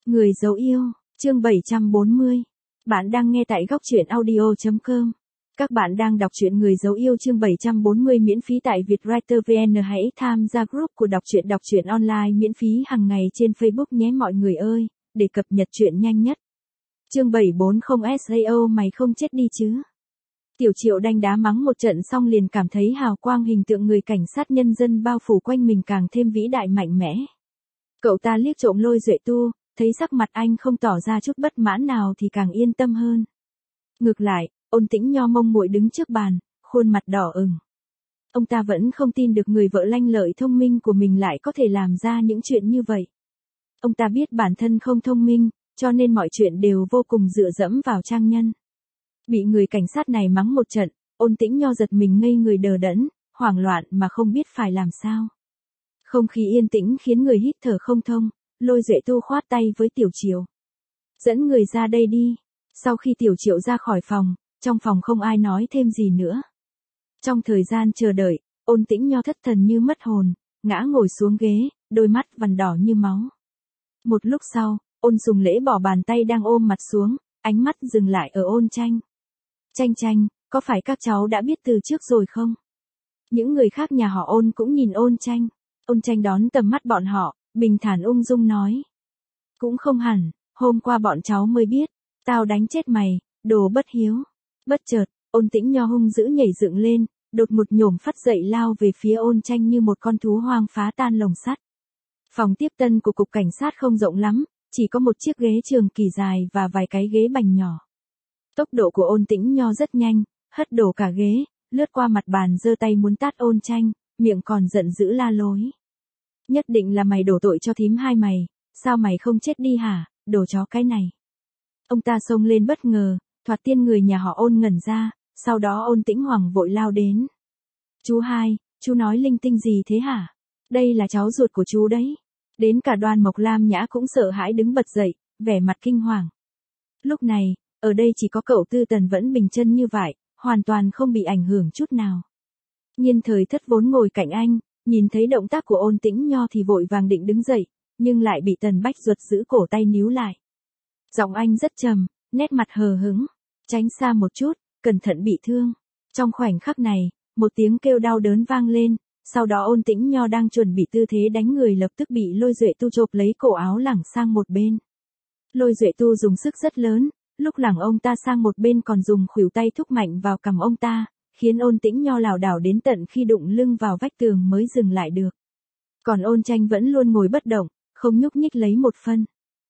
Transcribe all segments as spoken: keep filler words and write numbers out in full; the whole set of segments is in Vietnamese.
Người dấu yêu, chương bảy trăm bốn mươi. Bạn đang nghe tại góc truyện audio chấm com. Các bạn đang đọc truyện Người dấu yêu chương bảy trăm bốn mươi miễn phí tại Vietwriter vê en. Hãy tham gia group của đọc truyện đọc truyện online miễn phí hàng ngày trên Facebook nhé mọi người ơi, để cập nhật truyện nhanh nhất. Chương bảy trăm bốn mươi sao mày không chết đi chứ? Tiểu Triệu đánh đá mắng một trận xong liền cảm thấy hào quang hình tượng người cảnh sát nhân dân bao phủ quanh mình càng thêm vĩ đại mạnh mẽ. Cậu ta liếc trộm Lôi Duệ Tu, thấy sắc mặt anh không tỏ ra chút bất mãn nào thì càng yên tâm hơn. Ngược lại, Ôn Tĩnh Nho mông muội đứng trước bàn, khuôn mặt đỏ ửng. Ông ta vẫn không tin được người vợ lanh lợi thông minh của mình lại có thể làm ra những chuyện như vậy. Ông ta biết bản thân không thông minh, cho nên mọi chuyện đều vô cùng dựa dẫm vào trang nhân. Bị người cảnh sát này mắng một trận, Ôn Tĩnh Nho giật mình ngây người đờ đẫn, hoảng loạn mà không biết phải làm sao. Không khí yên tĩnh khiến người hít thở không thông. Lôi Duệ Tu khoát tay với Tiểu Triệu. Dẫn người ra đây đi. Sau khi Tiểu Triệu ra khỏi phòng, trong phòng không ai nói thêm gì nữa. Trong thời gian chờ đợi, Ôn Tĩnh Nho thất thần như mất hồn, ngã ngồi xuống ghế, đôi mắt vằn đỏ như máu. Một lúc sau, Ôn Sùng Lễ bỏ bàn tay đang ôm mặt xuống, ánh mắt dừng lại ở Ôn Tranh. Tranh Tranh, có phải các cháu đã biết từ trước rồi không? Những người khác nhà họ Ôn cũng nhìn Ôn Tranh. Ôn Tranh đón tầm mắt bọn họ, bình thản ung dung nói. Cũng không hẳn, hôm qua bọn cháu mới biết, tao đánh chết mày, đồ bất hiếu. Bất chợt, Ôn Tĩnh Nho hung dữ nhảy dựng lên, đột ngột nhổm phắt dậy lao về phía Ôn Tranh như một con thú hoang phá tan lồng sắt. Phòng tiếp tân của cục cảnh sát không rộng lắm, chỉ có một chiếc ghế trường kỳ dài và vài cái ghế bành nhỏ. Tốc độ của Ôn Tĩnh Nho rất nhanh, hất đổ cả ghế, lướt qua mặt bàn giơ tay muốn tát Ôn Tranh, miệng còn giận dữ la lối. Nhất định là mày đổ tội cho thím hai mày, sao mày không chết đi hả, đồ chó cái này. Ông ta xông lên bất ngờ, thoạt tiên người nhà họ Ôn ngẩn ra, sau đó Ôn Tĩnh Hoàng vội lao đến. Chú hai, chú nói linh tinh gì thế hả? Đây là cháu ruột của chú đấy. Đến cả Đoan Mộc Lam Nhã cũng sợ hãi đứng bật dậy, vẻ mặt kinh hoàng. Lúc này, ở đây chỉ có cậu Tư Tần vẫn bình chân như vậy, hoàn toàn không bị ảnh hưởng chút nào. Nhiên Thời Thất vốn ngồi cạnh anh, nhìn thấy động tác của Ôn Tĩnh Nho thì vội vàng định đứng dậy, nhưng lại bị Tần Bách Duật giữ cổ tay níu lại. Giọng anh rất trầm, nét mặt hờ hững, tránh xa một chút, cẩn thận bị thương. Trong khoảnh khắc này, một tiếng kêu đau đớn vang lên, sau đó Ôn Tĩnh Nho đang chuẩn bị tư thế đánh người lập tức bị Lôi Duệ Tu chộp lấy cổ áo lẳng sang một bên. Lôi Duệ Tu dùng sức rất lớn, lúc lẳng ông ta sang một bên còn dùng khuỷu tay thúc mạnh vào cằm ông ta, khiến Ôn Tĩnh Nho lảo đảo đến tận khi đụng lưng vào vách tường mới dừng lại được. Còn Ôn Tranh vẫn luôn ngồi bất động, không nhúc nhích lấy một phân.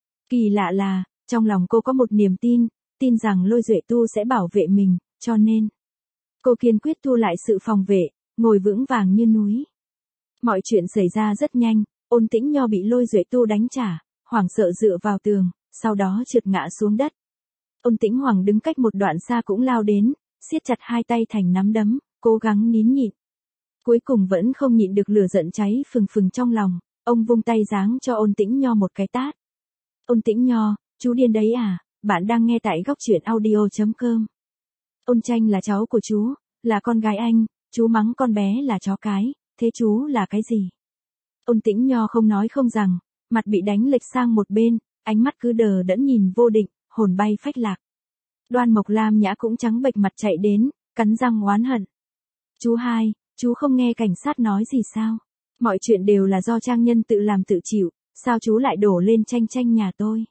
Kỳ lạ là, trong lòng cô có một niềm tin, tin rằng Lôi Duệ Tu sẽ bảo vệ mình, cho nên cô kiên quyết thu lại sự phòng vệ, ngồi vững vàng như núi. Mọi chuyện xảy ra rất nhanh, Ôn Tĩnh Nho bị Lôi Duệ Tu đánh trả, hoảng sợ dựa vào tường, sau đó trượt ngã xuống đất. Ôn Tĩnh Hoàng đứng cách một đoạn xa cũng lao đến, siết chặt hai tay thành nắm đấm, cố gắng nín nhịn. Cuối cùng vẫn không nhịn được lửa giận cháy phừng phừng trong lòng, ông vung tay giáng cho Ôn Tĩnh Nho một cái tát. Ôn Tĩnh Nho, chú điên đấy à, bạn đang nghe tại góc truyện audio chấm com. Ôn Tranh là cháu của chú, là con gái anh, chú mắng con bé là chó cái, thế chú là cái gì? Ôn Tĩnh Nho không nói không rằng, mặt bị đánh lệch sang một bên, ánh mắt cứ đờ đẫn nhìn vô định, hồn bay phách lạc. Đoan Mộc Lam Nhã cũng trắng bệch mặt chạy đến, cắn răng oán hận. Chú hai, chú không nghe cảnh sát nói gì sao? Mọi chuyện đều là do trang nhân tự làm tự chịu, sao chú lại đổ lên Tranh Tranh nhà tôi?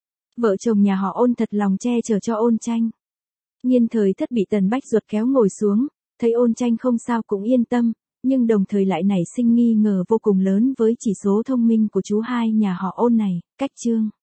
Vợ chồng nhà họ Ôn thật lòng che chở cho Ôn Tranh. Nhiên Thời Thất bị Tần Bách Duật kéo ngồi xuống, thấy Ôn Tranh không sao cũng yên tâm, nhưng đồng thời lại nảy sinh nghi ngờ vô cùng lớn với chỉ số thông minh của chú hai nhà họ Ôn này, cách chương.